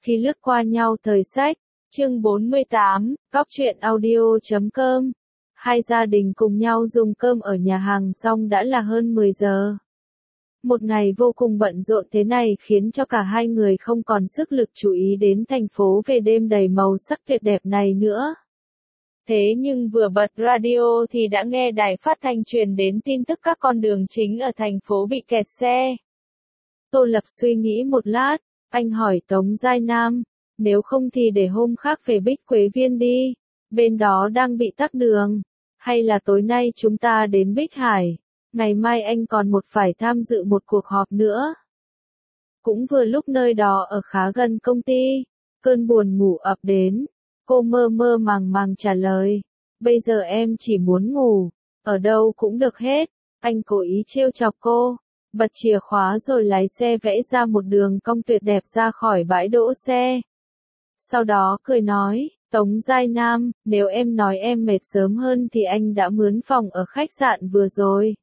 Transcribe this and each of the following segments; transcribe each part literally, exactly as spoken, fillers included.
Khi lướt qua nhau thời sách, chương bốn mươi tám, góc truyện audio chấm com. Hai gia đình cùng nhau dùng cơm ở nhà hàng xong đã là hơn mười giờ. Một ngày vô cùng bận rộn thế này khiến cho cả hai người không còn sức lực chú ý đến thành phố về đêm đầy màu sắc tuyệt đẹp này nữa. Thế nhưng vừa bật radio thì đã nghe đài phát thanh truyền đến tin tức các con đường chính ở thành phố bị kẹt xe. Tô Lập suy nghĩ một lát, anh hỏi Tống Giai Nam, nếu không thì để hôm khác về Bích Quế Viên đi, bên đó đang bị tắc đường, hay là tối nay chúng ta đến Bích Hải, ngày mai anh còn một phải tham dự một cuộc họp nữa. Cũng vừa lúc nơi đó ở khá gần công ty, cơn buồn ngủ ập đến, cô mơ mơ màng màng trả lời, bây giờ em chỉ muốn ngủ, ở đâu cũng được hết, anh cố ý trêu chọc cô. Bật chìa khóa rồi lái xe vẽ ra một đường cong tuyệt đẹp ra khỏi bãi đỗ xe. Sau đó cười nói, Tống Giai Nam, nếu em nói em mệt sớm hơn thì anh đã mướn phòng ở khách sạn vừa rồi.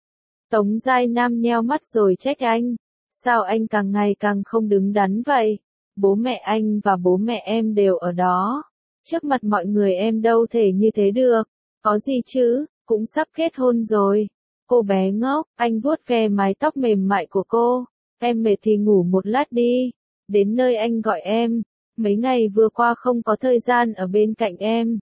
Tống Giai Nam nheo mắt rồi trách anh, sao anh càng ngày càng không đứng đắn vậy? Bố mẹ anh và bố mẹ em đều ở đó. Trước mặt mọi người em đâu thể như thế được. Có gì chứ, cũng sắp kết hôn rồi. Cô bé ngốc, anh vuốt ve mái tóc mềm mại của cô. Em mệt thì ngủ một lát đi. Đến nơi anh gọi em. Mấy ngày vừa qua không có thời gian ở bên cạnh em.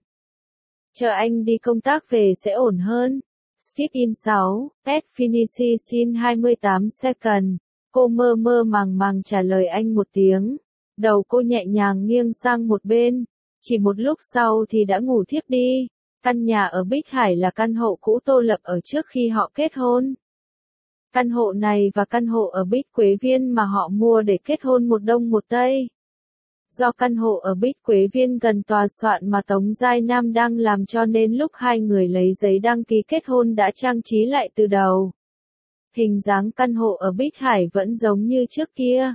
Chờ anh đi công tác về sẽ ổn hơn. Skip in sáu, at Finishi xin hai mươi tám second. Cô mơ mơ màng màng trả lời anh một tiếng. Đầu cô nhẹ nhàng nghiêng sang một bên. Chỉ một lúc sau thì đã ngủ thiếp đi. Căn nhà ở Bích Hải là căn hộ cũ Tô Lập ở trước khi họ kết hôn. Căn hộ này và căn hộ ở Bích Quế Viên mà họ mua để kết hôn một đông một tây. Do căn hộ ở Bích Quế Viên gần tòa soạn mà Tống Giai Nam đang làm cho nên lúc hai người lấy giấy đăng ký kết hôn đã trang trí lại từ đầu. Hình dáng căn hộ ở Bích Hải vẫn giống như trước kia.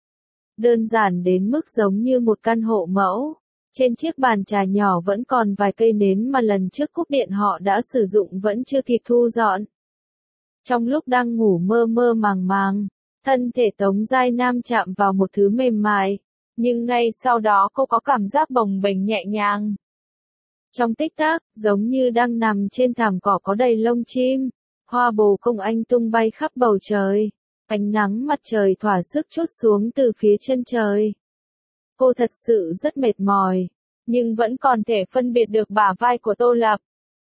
Đơn giản đến mức giống như một căn hộ mẫu. Trên chiếc bàn trà nhỏ vẫn còn vài cây nến mà lần trước cúp điện họ đã sử dụng vẫn chưa kịp thu dọn. Trong lúc đang ngủ mơ mơ màng màng, thân thể Tống Giai Nam chạm vào một thứ mềm mại, nhưng ngay sau đó cô có cảm giác bồng bềnh nhẹ nhàng. Trong tích tắc, giống như đang nằm trên thảm cỏ có đầy lông chim, hoa bồ công anh tung bay khắp bầu trời, ánh nắng mặt trời thỏa sức trút xuống từ phía chân trời. Cô thật sự rất mệt mỏi, nhưng vẫn còn thể phân biệt được bả vai của Tô Lập.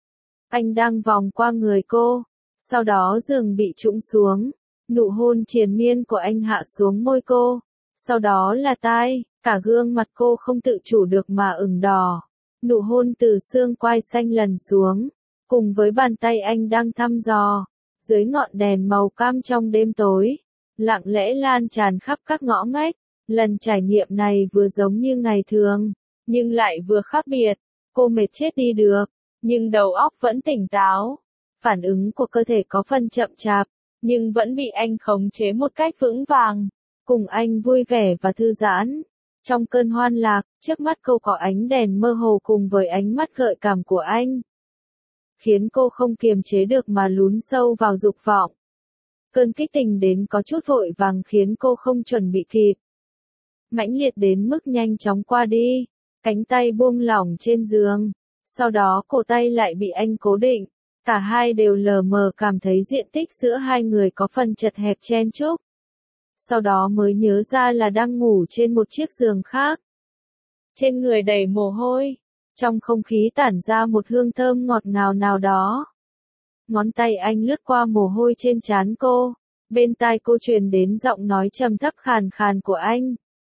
Anh đang vòng qua người cô, sau đó giường bị trũng xuống, nụ hôn triền miên của anh hạ xuống môi cô, sau đó là tai, cả gương mặt cô không tự chủ được mà ửng đỏ. Nụ hôn từ xương quai xanh lần xuống, cùng với bàn tay anh đang thăm dò, dưới ngọn đèn màu cam trong đêm tối, lặng lẽ lan tràn khắp các ngõ ngách. Lần trải nghiệm này vừa giống như ngày thường, nhưng lại vừa khác biệt. Cô mệt chết đi được, nhưng đầu óc vẫn tỉnh táo. Phản ứng của cơ thể có phần chậm chạp, nhưng vẫn bị anh khống chế một cách vững vàng. Cùng anh vui vẻ và thư giãn. Trong cơn hoan lạc, trước mắt cô có ánh đèn mơ hồ cùng với ánh mắt gợi cảm của anh. Khiến cô không kiềm chế được mà lún sâu vào dục vọng. Cơn kích tình đến có chút vội vàng khiến cô không chuẩn bị kịp. Mãnh liệt đến mức nhanh chóng qua đi, cánh tay buông lỏng trên giường, sau đó cổ tay lại bị anh cố định, cả hai đều lờ mờ cảm thấy diện tích giữa hai người có phần chật hẹp chen chúc. Sau đó mới nhớ ra là đang ngủ trên một chiếc giường khác. Trên người đầy mồ hôi, trong không khí tản ra một hương thơm ngọt ngào nào đó. Ngón tay anh lướt qua mồ hôi trên trán cô, bên tai cô truyền đến giọng nói trầm thấp khàn khàn của anh.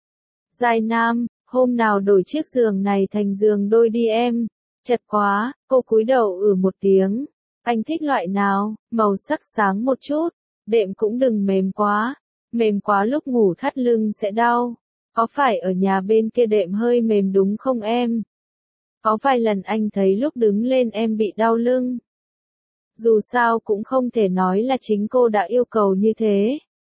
Giai Nam, hôm nào đổi chiếc giường này thành giường đôi đi em. Chật quá, cô cúi đầu ử một tiếng. Anh thích loại nào, màu sắc sáng một chút, đệm cũng đừng mềm quá. Mềm quá lúc ngủ thắt lưng sẽ đau. Có phải ở nhà bên kia đệm hơi mềm đúng không em? Có vài lần anh thấy lúc đứng lên em bị đau lưng. Dù sao cũng không thể nói là chính cô đã yêu cầu như thế.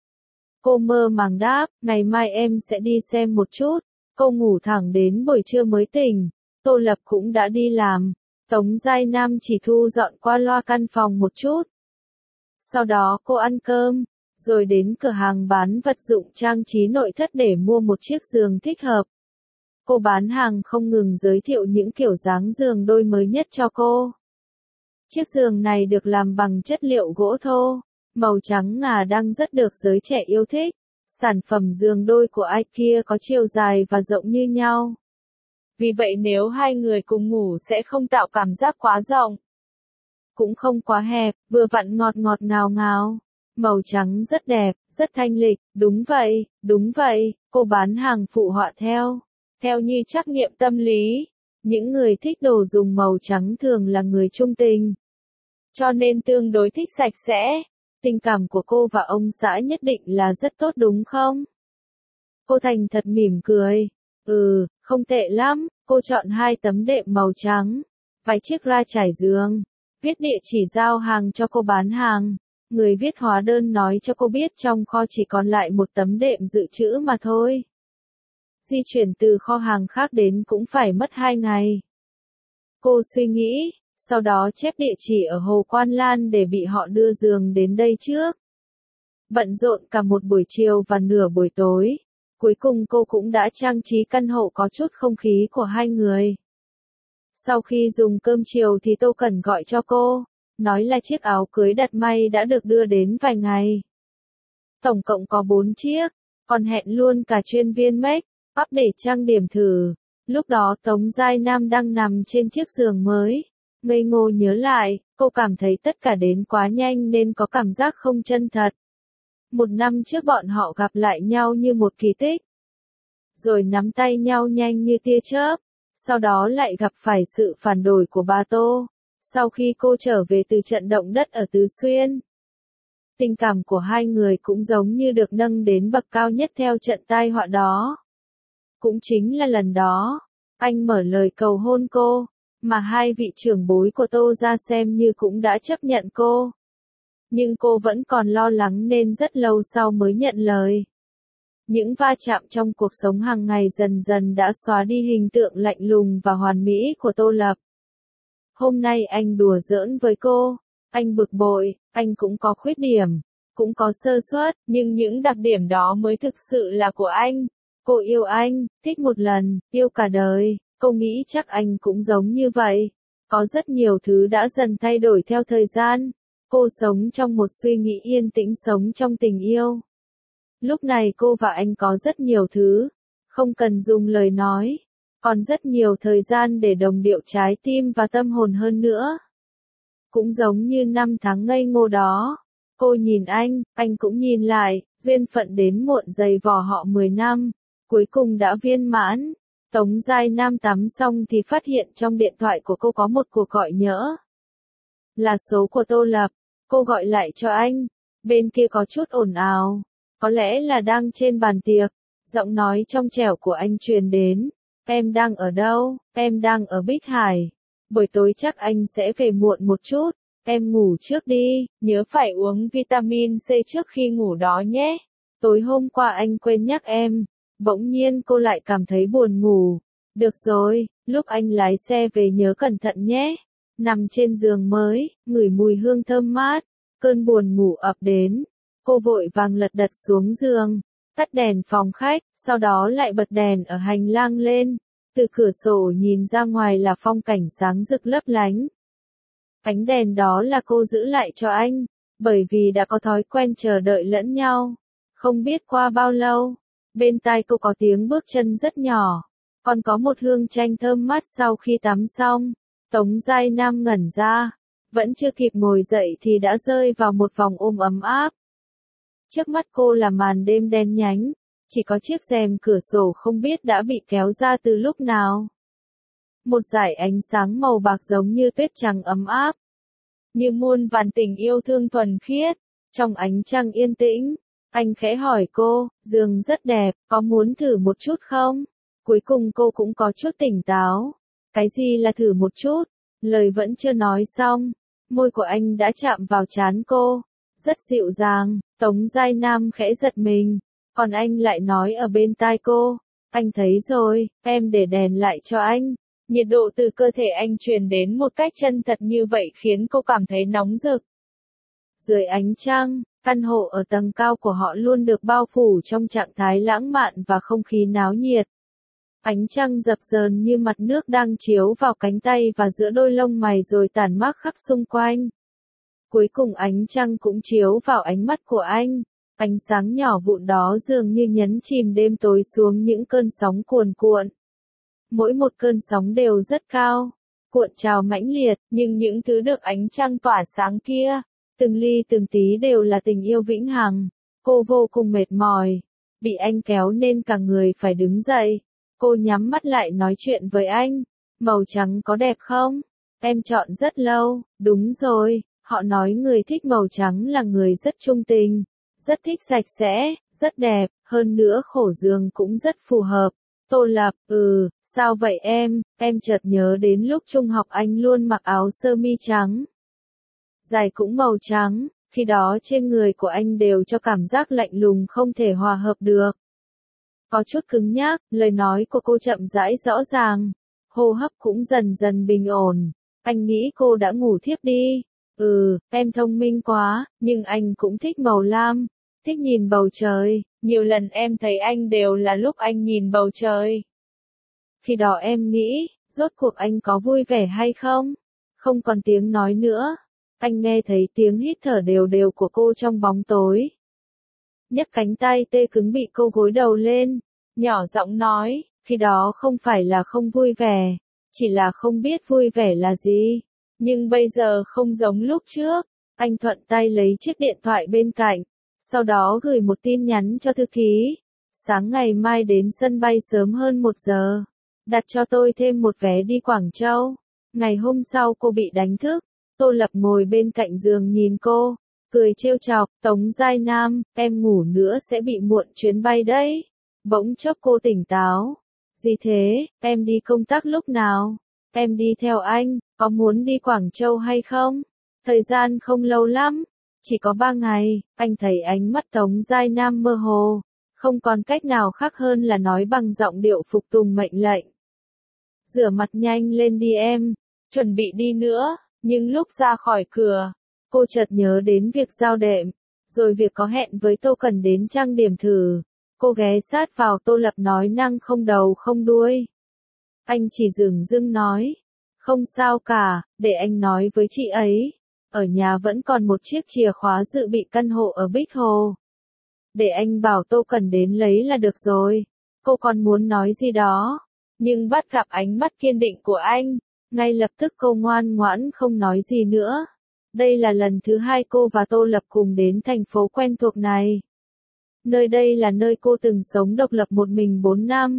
Cô mơ màng đáp, ngày mai em sẽ đi xem một chút. Cô ngủ thẳng đến buổi trưa mới tỉnh. Tô Lập cũng đã đi làm. Tống Giai Nam chỉ thu dọn qua loa căn phòng một chút. Sau đó cô ăn cơm, rồi đến cửa hàng bán vật dụng trang trí nội thất để mua một chiếc giường thích hợp. Cô bán hàng không ngừng giới thiệu những kiểu dáng giường đôi mới nhất cho cô. Chiếc giường này được làm bằng chất liệu gỗ thô, màu trắng ngà đang rất được giới trẻ yêu thích. Sản phẩm giường đôi của IKEA có chiều dài và rộng như nhau. Vì vậy nếu hai người cùng ngủ sẽ không tạo cảm giác quá rộng, cũng không quá hẹp, vừa vặn ngọt ngọt ngào ngào. Màu trắng rất đẹp, rất thanh lịch, đúng vậy, đúng vậy, cô bán hàng phụ họa theo. Theo như trắc nghiệm tâm lý, những người thích đồ dùng màu trắng thường là người trung tình, cho nên tương đối thích sạch sẽ. Tình cảm của cô và ông xã nhất định là rất tốt đúng không? Cô thành thật mỉm cười. Ừ, không tệ lắm, cô chọn hai tấm đệm màu trắng, vài chiếc ra trải giường, viết địa chỉ giao hàng cho cô bán hàng. Người viết hóa đơn nói cho cô biết trong kho chỉ còn lại một tấm đệm dự trữ mà thôi. Di chuyển từ kho hàng khác đến cũng phải mất hai ngày. Cô suy nghĩ, sau đó chép địa chỉ ở Hồ Quan Lan để bị họ đưa giường đến đây trước. Bận rộn cả một buổi chiều và nửa buổi tối, cuối cùng cô cũng đã trang trí căn hộ có chút không khí của hai người. Sau khi dùng cơm chiều thì Tô Cẩn gọi cho cô, nói là chiếc áo cưới đặt may đã được đưa đến vài ngày. Tổng cộng có bốn chiếc, còn hẹn luôn cả chuyên viên make up để trang điểm thử. Lúc đó Tống Giai Nam đang nằm trên chiếc giường mới. Ngây ngô nhớ lại, cô cảm thấy tất cả đến quá nhanh nên có cảm giác không chân thật. Một năm trước bọn họ gặp lại nhau như một kỳ tích. Rồi nắm tay nhau nhanh như tia chớp. Sau đó lại gặp phải sự phản đối của bà Tô. Sau khi cô trở về từ trận động đất ở Tứ Xuyên. Tình cảm của hai người cũng giống như được nâng đến bậc cao nhất theo trận tai họa đó. Cũng chính là lần đó, anh mở lời cầu hôn cô. Mà hai vị trưởng bối của Tô ra xem như cũng đã chấp nhận cô. Nhưng cô vẫn còn lo lắng nên rất lâu sau mới nhận lời. Những va chạm trong cuộc sống hàng ngày dần dần đã xóa đi hình tượng lạnh lùng và hoàn mỹ của Tô Lập. Hôm nay anh đùa giỡn với cô, anh bực bội, anh cũng có khuyết điểm, cũng có sơ suất, nhưng những đặc điểm đó mới thực sự là của anh. Cô yêu anh, thích một lần, yêu cả đời. Cô nghĩ chắc anh cũng giống như vậy. Có rất nhiều thứ đã dần thay đổi theo thời gian. Cô sống trong một suy nghĩ yên tĩnh, sống trong tình yêu. Lúc này cô và anh có rất nhiều thứ, không cần dùng lời nói, còn rất nhiều thời gian để đồng điệu trái tim và tâm hồn hơn nữa. Cũng giống như năm tháng ngây ngô đó. Cô nhìn anh, anh cũng nhìn lại, duyên phận đến muộn dày vò họ mười năm, cuối cùng đã viên mãn. Tống Giai Nam tắm xong thì phát hiện trong điện thoại của cô có một cuộc gọi nhỡ. Là số của Tô Lập. Cô gọi lại cho anh. Bên kia có chút ồn ào. Có lẽ là đang trên bàn tiệc. Giọng nói trong trẻo của anh truyền đến. Em đang ở đâu? Em đang ở Bích Hải. Buổi tối chắc anh sẽ về muộn một chút. Em ngủ trước đi, nhớ phải uống vitamin C trước khi ngủ đó nhé. Tối hôm qua anh quên nhắc em. Bỗng nhiên cô lại cảm thấy buồn ngủ. Được rồi, lúc anh lái xe về nhớ cẩn thận nhé. Nằm trên giường mới, ngửi mùi hương thơm mát. Cơn buồn ngủ ập đến. Cô vội vàng lật đật xuống giường, tắt đèn phòng khách, sau đó lại bật đèn ở hành lang lên. Từ cửa sổ nhìn ra ngoài là phong cảnh sáng rực lấp lánh. Ánh đèn đó là cô giữ lại cho anh, bởi vì đã có thói quen chờ đợi lẫn nhau. Không biết qua bao lâu, bên tai cô có tiếng bước chân rất nhỏ, còn có một hương chanh thơm mát sau khi tắm xong. Tống Giai Nam ngẩn ra, vẫn chưa kịp ngồi dậy thì đã rơi vào một vòng ôm ấm áp. Trước mắt cô là màn đêm đen nhánh, chỉ có chiếc rèm cửa sổ không biết đã bị kéo ra từ lúc nào. Một dải ánh sáng màu bạc giống như tuyết trắng ấm áp, như muôn vàn tình yêu thương thuần khiết. Trong ánh trăng yên tĩnh, anh khẽ hỏi cô, giường rất đẹp, có muốn thử một chút không? Cuối cùng cô cũng có chút tỉnh táo. Cái gì là thử một chút? Lời vẫn chưa nói xong, môi của anh đã chạm vào trán cô, rất dịu dàng. Tống Giai Nam khẽ giật mình, còn anh lại nói ở bên tai cô, anh thấy rồi, em để đèn lại cho anh. Nhiệt độ từ cơ thể anh truyền đến một cách chân thật như vậy khiến cô cảm thấy nóng rực. Dưới ánh trăng, Căn hộ ở tầng cao của họ luôn được bao phủ trong trạng thái lãng mạn và không khí náo nhiệt. Ánh trăng dập dờn như mặt nước đang chiếu vào cánh tay và giữa đôi lông mày rồi tản mát khắp xung quanh. Cuối cùng ánh trăng cũng chiếu vào ánh mắt của anh. Ánh sáng nhỏ vụn đó dường như nhấn chìm đêm tối xuống những cơn sóng cuồn cuộn. Mỗi một cơn sóng đều rất cao, cuộn trào mãnh liệt, nhưng những thứ được ánh trăng tỏa sáng kia, từng ly từng tí đều là tình yêu vĩnh hằng. Cô vô cùng mệt mỏi, bị anh kéo nên cả người phải đứng dậy. Cô nhắm mắt lại nói chuyện với anh. Màu trắng có đẹp không? Em chọn rất lâu. Đúng rồi, họ nói người thích màu trắng là người rất trung tình, rất thích sạch sẽ, rất đẹp, hơn nữa khổ giường cũng rất phù hợp. Tô Lập, ừ, sao vậy em? Em chợt nhớ đến lúc trung học anh luôn mặc áo sơ mi trắng. Giày cũng màu trắng, khi đó trên người của anh đều cho cảm giác lạnh lùng không thể hòa hợp được. Có chút cứng nhắc, lời nói của cô chậm rãi rõ ràng, hô hấp cũng dần dần bình ổn. Anh nghĩ cô đã ngủ thiếp đi. Ừ, em thông minh quá, nhưng anh cũng thích màu lam, thích nhìn bầu trời. Nhiều lần em thấy anh đều là lúc anh nhìn bầu trời. Khi đó em nghĩ, rốt cuộc anh có vui vẻ hay không? Không còn tiếng nói nữa. Anh nghe thấy tiếng hít thở đều đều của cô trong bóng tối. Nhấc cánh tay tê cứng bị cô gối đầu lên, nhỏ giọng nói, khi đó không phải là không vui vẻ, chỉ là không biết vui vẻ là gì. Nhưng bây giờ không giống lúc trước. Anh thuận tay lấy chiếc điện thoại bên cạnh, sau đó gửi một tin nhắn cho thư ký. Sáng ngày mai đến sân bay sớm hơn một giờ. Đặt cho tôi thêm một vé đi Quảng Châu. Ngày hôm sau cô bị đánh thức. Tô Lập ngồi bên cạnh giường nhìn cô, cười trêu chọc, Tống Giai Nam, em ngủ nữa sẽ bị muộn chuyến bay đấy. Bỗng chốc cô tỉnh táo. Gì thế, em đi công tác lúc nào? Em đi theo anh, có muốn đi Quảng Châu hay không? Thời gian không lâu lắm, chỉ có ba ngày. Anh thấy ánh mắt Tống Giai Nam mơ hồ, không còn cách nào khác hơn là nói bằng giọng điệu phục tùng mệnh lệnh. Rửa mặt nhanh lên đi em, chuẩn bị đi nữa. Nhưng lúc ra khỏi cửa, cô chợt nhớ đến việc giao đệm, rồi việc có hẹn với Tô Cần đến trang điểm thử. Cô ghé sát vào Tô Lập nói năng không đầu không đuôi. Anh chỉ dửng dưng nói, không sao cả, để anh nói với chị ấy. Ở nhà vẫn còn một chiếc chìa khóa dự bị căn hộ ở Bích Hồ. Để anh bảo Tô Cần đến lấy là được rồi. Cô còn muốn nói gì đó, nhưng bắt gặp ánh mắt kiên định của anh. Ngay lập tức cô ngoan ngoãn không nói gì nữa. Đây là lần thứ hai cô và Tô Lập cùng đến thành phố quen thuộc này. Nơi đây là nơi cô từng sống độc lập một mình bốn năm.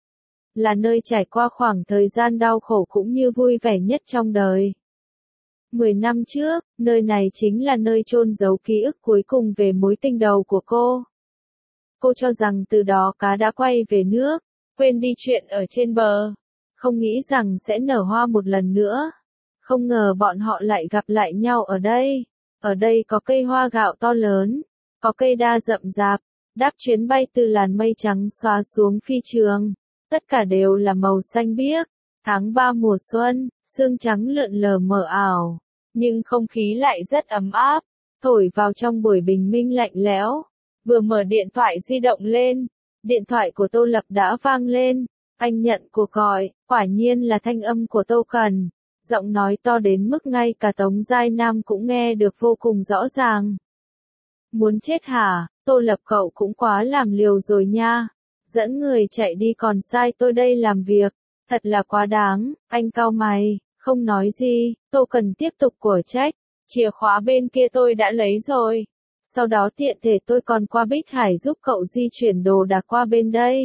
Là nơi trải qua khoảng thời gian đau khổ cũng như vui vẻ nhất trong đời. Mười năm trước, nơi này chính là nơi chôn giấu ký ức cuối cùng về mối tình đầu của cô. Cô cho rằng từ đó cá đã quay về nước, quên đi chuyện ở trên bờ. Không nghĩ rằng sẽ nở hoa một lần nữa. Không ngờ bọn họ lại gặp lại nhau ở đây. Ở đây có cây hoa gạo to lớn, có cây đa rậm rạp, đáp chuyến bay từ làn mây trắng xóa xuống phi trường. Tất cả đều là màu xanh biếc. Tháng ba mùa xuân, sương trắng lượn lờ mờ ảo, nhưng không khí lại rất ấm áp, thổi vào trong buổi bình minh lạnh lẽo. Vừa mở điện thoại di động lên, điện thoại của Tô Lập đã vang lên. Anh nhận cuộc gọi, quả nhiên là thanh âm của Tô Cần. Giọng nói to đến mức ngay cả Tống Giai Nam cũng nghe được vô cùng rõ ràng. Muốn chết hả, Tô Lập cậu cũng quá làm liều rồi nha. Dẫn người chạy đi còn sai tôi đây làm việc. Thật là quá đáng. Anh cau mày, không nói gì. Tô Cần tiếp tục của trách. Chìa khóa bên kia tôi đã lấy rồi. Sau đó tiện thể tôi còn qua Bích Hải giúp cậu di chuyển đồ đạc qua bên đây.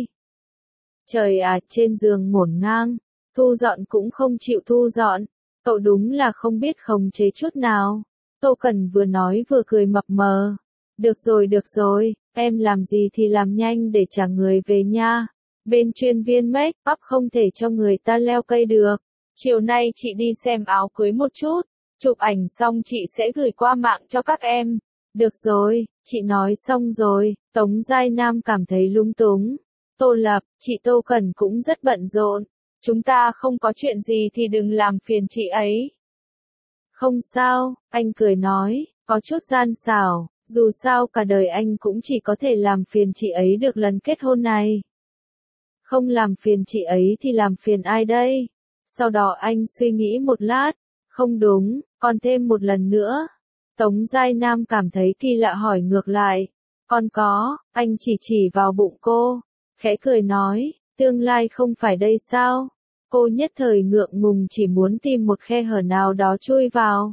Trời à, trên giường ngổn ngang, thu dọn cũng không chịu thu dọn, cậu đúng là không biết khống chế chút nào. Tô Cần vừa nói vừa cười mập mờ. Được rồi được rồi, em làm gì thì làm nhanh để trả người về nha. Bên chuyên viên make up không thể cho người ta leo cây được. Chiều nay chị đi xem áo cưới một chút, chụp ảnh xong chị sẽ gửi qua mạng cho các em. Được rồi, chị nói xong rồi. Tống Giai Nam cảm thấy lung túng. Tô Lập, chị Tô Cần cũng rất bận rộn. Chúng ta không có chuyện gì thì đừng làm phiền chị ấy. Không sao, anh cười nói, có chút gian xảo, Dù sao cả đời anh cũng chỉ có thể làm phiền chị ấy được lần kết hôn này. Không làm phiền chị ấy thì làm phiền ai đây? Sau đó anh suy nghĩ một lát, không đúng, còn thêm một lần nữa. Tống Giai Nam cảm thấy kỳ lạ hỏi ngược lại, còn có, anh chỉ chỉ vào bụng cô, khẽ cười nói, tương lai không phải đây sao? Cô nhất thời ngượng ngùng chỉ muốn tìm một khe hở nào đó chui vào.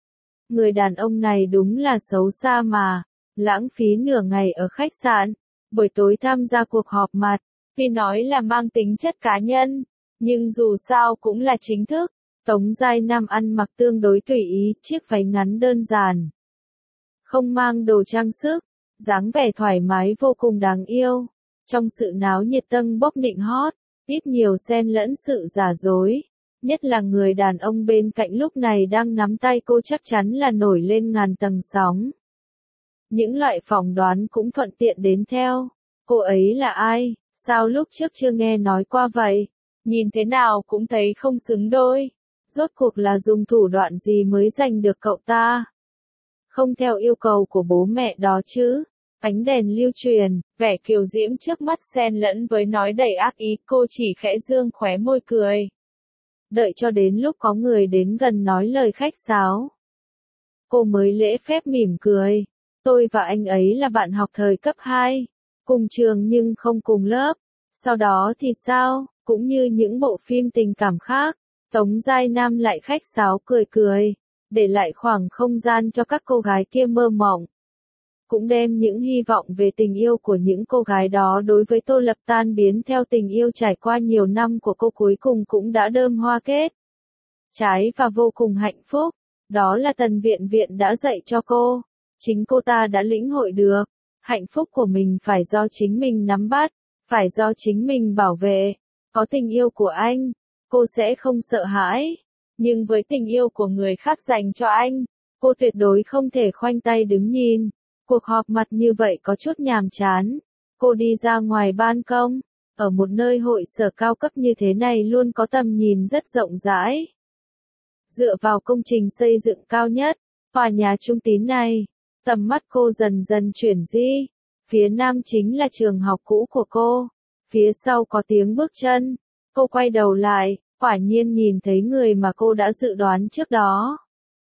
Người đàn ông này đúng là xấu xa mà, lãng phí nửa ngày ở khách sạn, buổi tối tham gia cuộc họp mặt, tuy nói là mang tính chất cá nhân, nhưng dù sao cũng là chính thức. Tống Giai Nam ăn mặc tương đối tùy ý, chiếc váy ngắn đơn giản, không mang đồ trang sức, dáng vẻ thoải mái vô cùng đáng yêu. Trong sự náo nhiệt tâng bốc nịnh hót, ít nhiều xen lẫn sự giả dối, nhất là người đàn ông bên cạnh lúc này đang nắm tay cô chắc chắn là nổi lên ngàn tầng sóng. Những loại phỏng đoán cũng thuận tiện đến theo. Cô ấy là ai? Sao lúc trước chưa nghe nói qua vậy? Nhìn thế nào cũng thấy không xứng đôi. Rốt cuộc là dùng thủ đoạn gì mới giành được cậu ta? Không theo yêu cầu của bố mẹ đó chứ? Ánh đèn lưu truyền, vẻ kiều diễm trước mắt xen lẫn với nói đầy ác ý, cô chỉ khẽ dương khóe môi cười. Đợi cho đến lúc có người đến gần nói lời khách sáo, cô mới lễ phép mỉm cười. Tôi và anh ấy là bạn học thời cấp hai, cùng trường nhưng không cùng lớp. Sau đó thì sao? Cũng như những bộ phim tình cảm khác, Tống Giai Nam lại khách sáo cười cười, để lại khoảng không gian cho các cô gái kia mơ mộng. Cũng đem những hy vọng về tình yêu của những cô gái đó đối với Tô Lập tan biến theo tình yêu trải qua nhiều năm của cô cuối cùng cũng đã đơm hoa kết. Trái và vô cùng hạnh phúc, đó là Tần Viện Viện đã dạy cho cô. Chính cô ta đã lĩnh hội được, hạnh phúc của mình phải do chính mình nắm bắt, phải do chính mình bảo vệ. Có tình yêu của anh, cô sẽ không sợ hãi. Nhưng với tình yêu của người khác dành cho anh, cô tuyệt đối không thể khoanh tay đứng nhìn. Cuộc họp mặt như vậy có chút nhàm chán. Cô đi ra ngoài ban công, ở một nơi hội sở cao cấp như thế này luôn có tầm nhìn rất rộng rãi. Dựa vào công trình xây dựng cao nhất, tòa nhà trung tín này, tầm mắt cô dần dần chuyển di. Phía nam chính là trường học cũ của cô. Phía sau có tiếng bước chân. Cô quay đầu lại, quả nhiên nhìn thấy người mà cô đã dự đoán trước đó.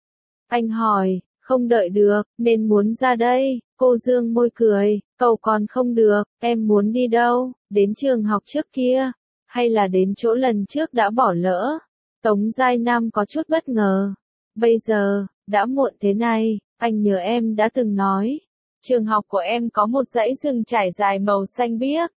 Anh hỏi, không đợi được, nên muốn ra đây. Cô dương môi cười, cậu còn không được, em muốn đi đâu? Đến trường học trước kia, hay là đến chỗ lần trước đã bỏ lỡ? Tống Giai Nam có chút bất ngờ. Bây giờ, đã muộn thế này, anh nhớ em đã từng nói. Trường học của em có một dãy rừng trải dài màu xanh biếc.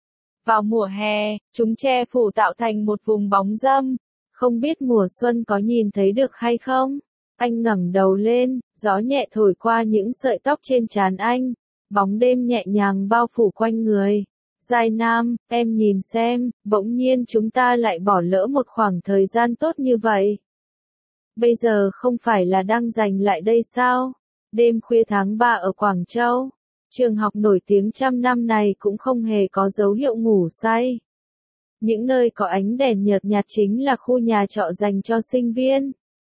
Vào mùa hè, chúng che phủ tạo thành một vùng bóng râm. Không biết mùa xuân có nhìn thấy được hay không? Anh ngẩng đầu lên, gió nhẹ thổi qua những sợi tóc trên trán anh. Bóng đêm nhẹ nhàng bao phủ quanh người. Giai Nam, em nhìn xem, bỗng nhiên chúng ta lại bỏ lỡ một khoảng thời gian tốt như vậy. Bây giờ không phải là đang giành lại đây sao? Đêm khuya tháng ba ở Quảng Châu, trường học nổi tiếng trăm năm này cũng không hề có dấu hiệu ngủ say. Những nơi có ánh đèn nhợt nhạt chính là khu nhà trọ dành cho sinh viên.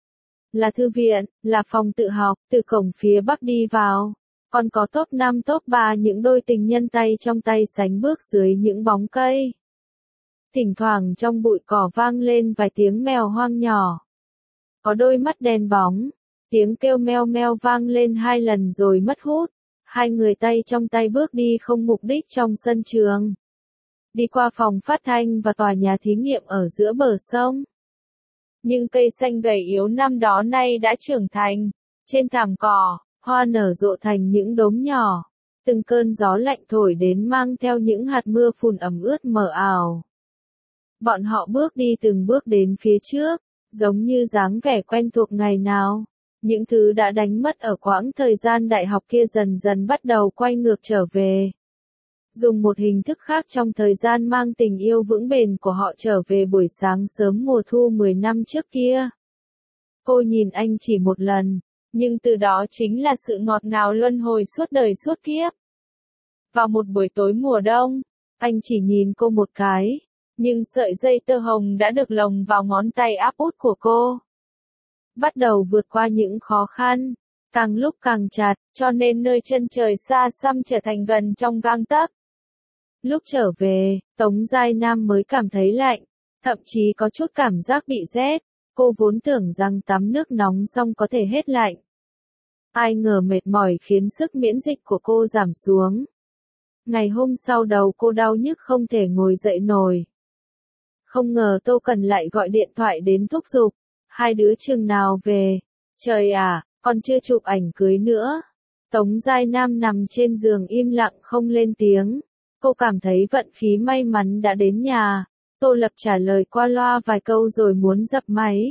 Là thư viện, là phòng tự học, từ cổng phía bắc đi vào. Còn có top năm top ba những đôi tình nhân tay trong tay sánh bước dưới những bóng cây. Thỉnh thoảng trong bụi cỏ vang lên vài tiếng mèo hoang nhỏ. Có đôi mắt đèn bóng, tiếng kêu meo meo vang lên hai lần rồi mất hút. Hai người tay trong tay bước đi không mục đích trong sân trường. Đi qua phòng phát thanh và tòa nhà thí nghiệm ở giữa bờ sông. Nhưng cây xanh gầy yếu năm đó nay đã trưởng thành. Trên thảm cỏ, hoa nở rộ thành những đốm nhỏ. Từng cơn gió lạnh thổi đến mang theo những hạt mưa phùn ẩm ướt mờ ảo. Bọn họ bước đi từng bước đến phía trước, giống như dáng vẻ quen thuộc ngày nào. Những thứ đã đánh mất ở quãng thời gian đại học kia dần dần bắt đầu quay ngược trở về. Dùng một hình thức khác trong thời gian mang tình yêu vững bền của họ trở về buổi sáng sớm mùa thu mười năm trước kia. Cô nhìn anh chỉ một lần, nhưng từ đó chính là sự ngọt ngào luân hồi suốt đời suốt kiếp. Vào một buổi tối mùa đông, anh chỉ nhìn cô một cái, nhưng sợi dây tơ hồng đã được lồng vào ngón tay áp út của cô. Bắt đầu vượt qua những khó khăn, càng lúc càng chặt, cho nên nơi chân trời xa xăm trở thành gần trong gang tấc. Lúc trở về, Tống Giai Nam mới cảm thấy lạnh, thậm chí có chút cảm giác bị rét. Cô vốn tưởng rằng tắm nước nóng xong có thể hết lạnh. Ai ngờ mệt mỏi khiến sức miễn dịch của cô giảm xuống. Ngày hôm sau đầu cô đau nhức không thể ngồi dậy nổi. Không ngờ Tô Cần lại gọi điện thoại đến thúc giục. Hai đứa chừng nào về? Trời à, còn chưa chụp ảnh cưới nữa. Tống Giai Nam nằm trên giường im lặng không lên tiếng. Cô cảm thấy vận khí may mắn đã đến nhà. Tô Lập trả lời qua loa vài câu rồi muốn dập máy.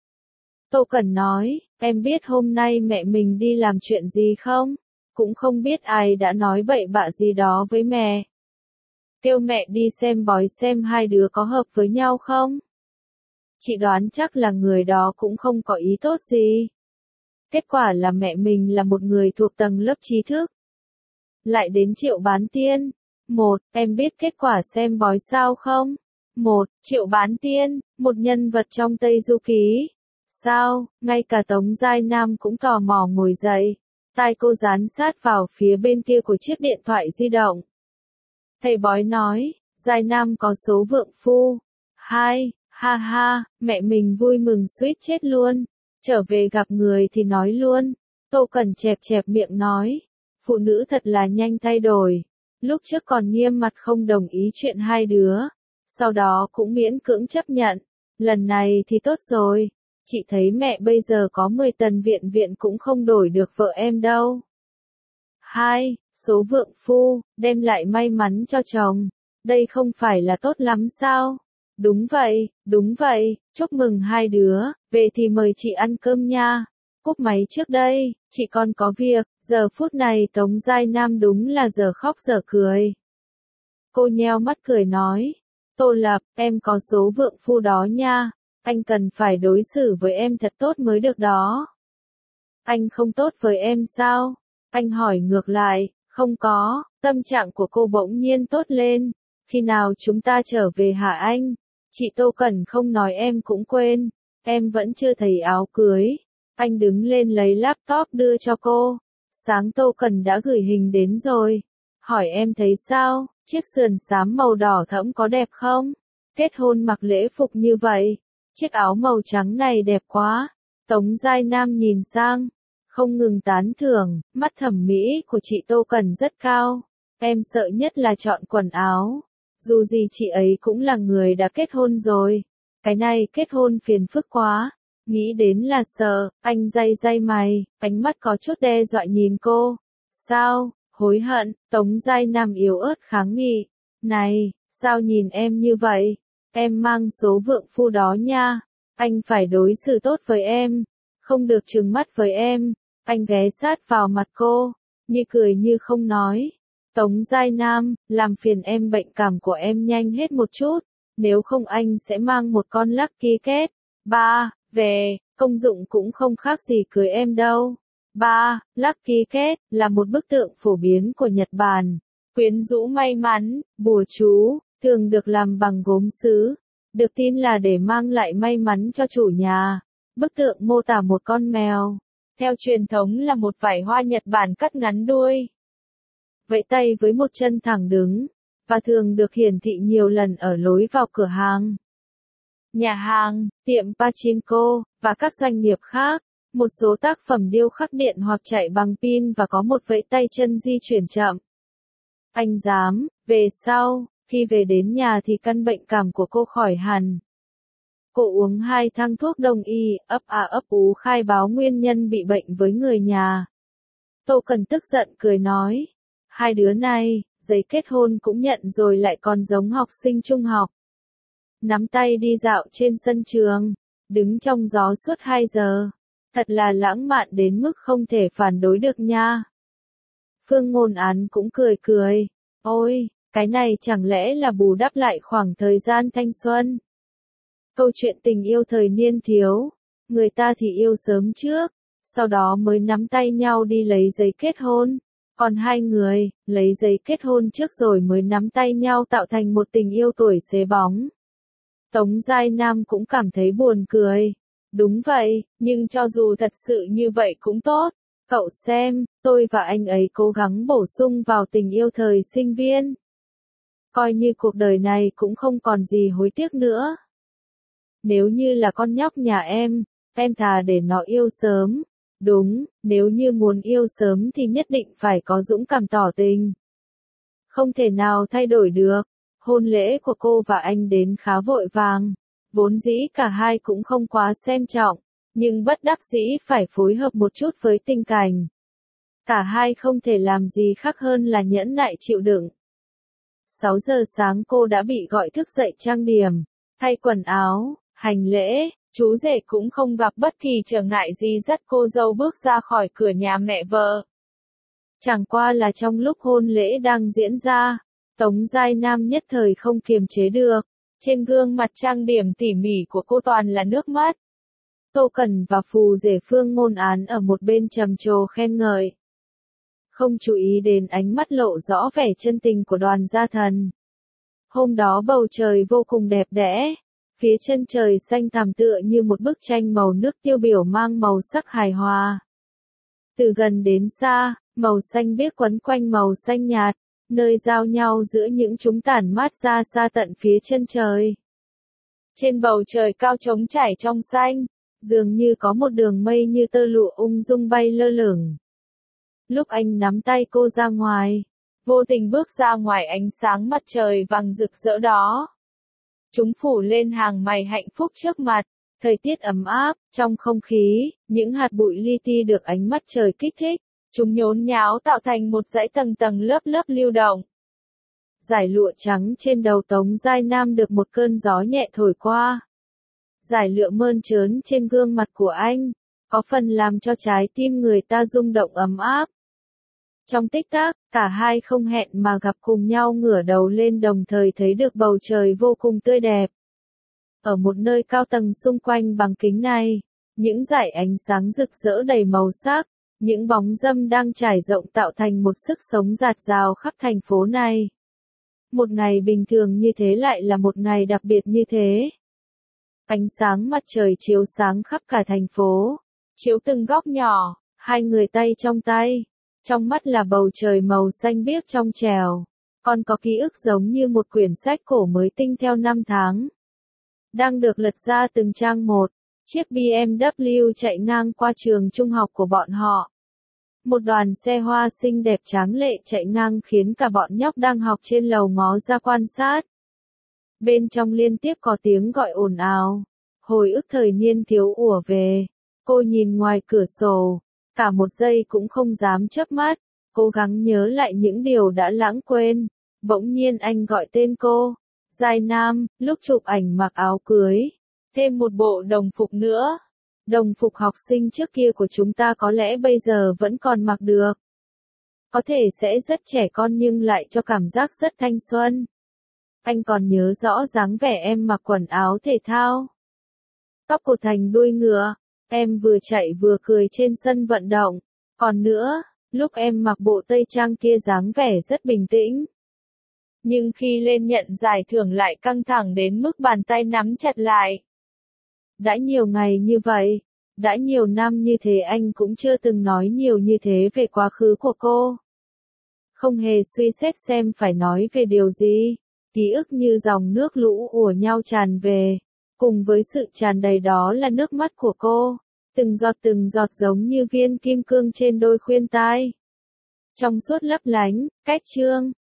Tô Cần nói, em biết hôm nay mẹ mình đi làm chuyện gì không? Cũng không biết ai đã nói bậy bạ gì đó với mẹ. Kêu mẹ đi xem bói xem hai đứa có hợp với nhau không? Chị đoán chắc là người đó cũng không có ý tốt gì. Kết quả là mẹ mình là một người thuộc tầng lớp trí thức. Lại đến Triệu Bán Tiên. Một, em biết kết quả xem bói sao không? Một, Triệu Bán Tiên, một nhân vật trong Tây Du Ký. Sao, ngay cả Tống Giai Nam cũng tò mò ngồi dậy. Tai cô dán sát vào phía bên kia của chiếc điện thoại di động. Thầy bói nói, Giai Nam có số vượng phu. Hai, ha ha, mẹ mình vui mừng suýt chết luôn. Trở về gặp người thì nói luôn. Tô Cần chẹp chẹp miệng nói. Phụ nữ thật là nhanh thay đổi. Lúc trước còn nghiêm mặt không đồng ý chuyện hai đứa. Sau đó cũng miễn cưỡng chấp nhận. Lần này thì tốt rồi. Chị thấy mẹ bây giờ có mười tần viện viện cũng không đổi được vợ em đâu. Hai, số vượng phu, đem lại may mắn cho chồng. Đây không phải là tốt lắm sao? Đúng vậy, đúng vậy, chúc mừng hai đứa, về thì mời chị ăn cơm nha. Cúp máy trước đây, chị còn có việc, giờ phút này Tống Giai Nam đúng là giờ khóc giờ cười. Cô nheo mắt cười nói, Tô Lập, em có số vượng phu đó nha, anh cần phải đối xử với em thật tốt mới được đó. Anh không tốt với em sao? Anh hỏi ngược lại, không có, tâm trạng của cô bỗng nhiên tốt lên. Khi nào chúng ta trở về hả anh? Chị Tô Cần không nói em cũng quên, em vẫn chưa thấy áo cưới. Anh đứng lên lấy laptop đưa cho cô. Sáng Tô Cần đã gửi hình đến rồi. Hỏi em thấy sao, chiếc sườn xám màu đỏ thẫm có đẹp không? Kết hôn mặc lễ phục như vậy. Chiếc áo màu trắng này đẹp quá. Tống Giai Nam nhìn sang, không ngừng tán thưởng, mắt thẩm mỹ của chị Tô Cần rất cao. Em sợ nhất là chọn quần áo. Dù gì chị ấy cũng là người đã kết hôn rồi. Cái này kết hôn phiền phức quá. Nghĩ đến là sợ, anh day day mày, ánh mắt có chút đe dọa nhìn cô. Sao, hối hận, Tống Giai Nam yếu ớt kháng nghị. Này, sao nhìn em như vậy? Em mang số vượng phu đó nha. Anh phải đối xử tốt với em. Không được trừng mắt với em. Anh ghé sát vào mặt cô. Như cười như không nói. Tống Giai Nam, làm phiền em bệnh cảm của em nhanh hết một chút. Nếu không anh sẽ mang một con Lucky Cat. Ba, về, công dụng cũng không khác gì cưới em đâu. Ba, Lucky Cat là một bức tượng phổ biến của Nhật Bản. Quyến rũ may mắn, bùa chú, thường được làm bằng gốm sứ. Được tin là để mang lại may mắn cho chủ nhà. Bức tượng mô tả một con mèo. Theo truyền thống là một vảy hoa Nhật Bản cắt ngắn đuôi. Vẫy tay với một chân thẳng đứng. Và thường được hiển thị nhiều lần ở lối vào cửa hàng. Nhà hàng, tiệm pachinko, và các doanh nghiệp khác. Một số tác phẩm điêu khắc điện hoặc chạy bằng pin và có một vẫy tay chân di chuyển chậm. Anh dám, về sau, khi về đến nhà thì căn bệnh cảm của cô khỏi hẳn. Cô uống hai thang thuốc đông y, ấp a ấp ú khai báo nguyên nhân bị bệnh với người nhà. Tô Cần tức giận cười nói. Hai đứa này, giấy kết hôn cũng nhận rồi lại còn giống học sinh trung học. Nắm tay đi dạo trên sân trường, đứng trong gió suốt hai giờ. Thật là lãng mạn đến mức không thể phản đối được nha. Phương Ngôn Án cũng cười cười. Ôi, cái này chẳng lẽ là bù đắp lại khoảng thời gian thanh xuân. Câu chuyện tình yêu thời niên thiếu. Người ta thì yêu sớm trước, sau đó mới nắm tay nhau đi lấy giấy kết hôn. Còn hai người, lấy giấy kết hôn trước rồi mới nắm tay nhau tạo thành một tình yêu tuổi xế bóng. Tống Giai Nam cũng cảm thấy buồn cười. Đúng vậy, nhưng cho dù thật sự như vậy cũng tốt. Cậu xem, tôi và anh ấy cố gắng bổ sung vào tình yêu thời sinh viên. Coi như cuộc đời này cũng không còn gì hối tiếc nữa. Nếu như là con nhóc nhà em, em thà để nó yêu sớm. Đúng, nếu như muốn yêu sớm thì nhất định phải có dũng cảm tỏ tình. Không thể nào thay đổi được. Hôn lễ của cô và anh đến khá vội vàng. Vốn dĩ cả hai cũng không quá xem trọng, nhưng bất đắc dĩ phải phối hợp một chút với tình cảnh. Cả hai không thể làm gì khác hơn là nhẫn nại chịu đựng. sáu giờ sáng cô đã bị gọi thức dậy trang điểm, thay quần áo, hành lễ, chú rể cũng không gặp bất kỳ trở ngại gì dắt cô dâu bước ra khỏi cửa nhà mẹ vợ. Chẳng qua là trong lúc hôn lễ đang diễn ra, Tống Giai Nam nhất thời không kiềm chế được, trên gương mặt trang điểm tỉ mỉ của cô toàn là nước mắt. Tô Cẩn và phù rể Phương Ngôn Án ở một bên trầm trồ khen ngợi. Không chú ý đến ánh mắt lộ rõ vẻ chân tình của đoàn gia thần. Hôm đó bầu trời vô cùng đẹp đẽ, phía chân trời xanh thẳm tựa như một bức tranh màu nước tiêu biểu mang màu sắc hài hòa. Từ gần đến xa, màu xanh biếc quấn quanh màu xanh nhạt, nơi giao nhau giữa những chúng tản mát ra xa tận phía chân trời. Trên bầu trời cao trống trải trong xanh, dường như có một đường mây như tơ lụa ung dung bay lơ lửng. Lúc anh nắm tay cô ra ngoài, vô tình bước ra ngoài ánh sáng mặt trời vàng rực rỡ đó. Chúng phủ lên hàng mày hạnh phúc trước mặt, thời tiết ấm áp, trong không khí, những hạt bụi li ti được ánh mắt trời kích thích, chúng nhốn nháo tạo thành một dãy tầng tầng lớp lớp lưu động. Dải lụa trắng trên đầu Tống Giai Nam được một cơn gió nhẹ thổi qua. Dải lụa mơn trớn trên gương mặt của anh, có phần làm cho trái tim người ta rung động ấm áp. Trong tích tắc, cả hai không hẹn mà gặp cùng nhau ngửa đầu lên đồng thời thấy được bầu trời vô cùng tươi đẹp. Ở một nơi cao tầng xung quanh bằng kính này, những dải ánh sáng rực rỡ đầy màu sắc, những bóng râm đang trải rộng tạo thành một sức sống rạt rào khắp thành phố này. Một ngày bình thường như thế lại là một ngày đặc biệt như thế. Ánh sáng mặt trời chiếu sáng khắp cả thành phố, chiếu từng góc nhỏ, hai người tay trong tay. Trong mắt là bầu trời màu xanh biếc trong trẻo, còn có ký ức giống như một quyển sách cổ mới tinh theo năm tháng. Đang được lật ra từng trang một, chiếc bê em vê chạy ngang qua trường trung học của bọn họ. Một đoàn xe hoa xinh đẹp tráng lệ chạy ngang khiến cả bọn nhóc đang học trên lầu ngó ra quan sát. Bên trong liên tiếp có tiếng gọi ồn ào, hồi ức thời niên thiếu ùa về. Cô nhìn ngoài cửa sổ, cả một giây cũng không dám chớp mắt, cố gắng nhớ lại những điều đã lãng quên. Bỗng nhiên anh gọi tên cô, Giai Nam, lúc chụp ảnh mặc áo cưới, thêm một bộ đồng phục nữa. Đồng phục học sinh trước kia của chúng ta có lẽ bây giờ vẫn còn mặc được. Có thể sẽ rất trẻ con nhưng lại cho cảm giác rất thanh xuân. Anh còn nhớ rõ dáng vẻ em mặc quần áo thể thao, tóc cột thành đuôi ngựa, em vừa chạy vừa cười trên sân vận động. Còn nữa, lúc em mặc bộ tây trang kia dáng vẻ rất bình tĩnh. Nhưng khi lên nhận giải thưởng lại căng thẳng đến mức bàn tay nắm chặt lại. Đã nhiều ngày như vậy, đã nhiều năm như thế anh cũng chưa từng nói nhiều như thế về quá khứ của cô. Không hề suy xét xem phải nói về điều gì, ký ức như dòng nước lũ ùa nhau tràn về, cùng với sự tràn đầy đó là nước mắt của cô, từng giọt từng giọt giống như viên kim cương trên đôi khuyên tai. Trong suốt lấp lánh, cách chương.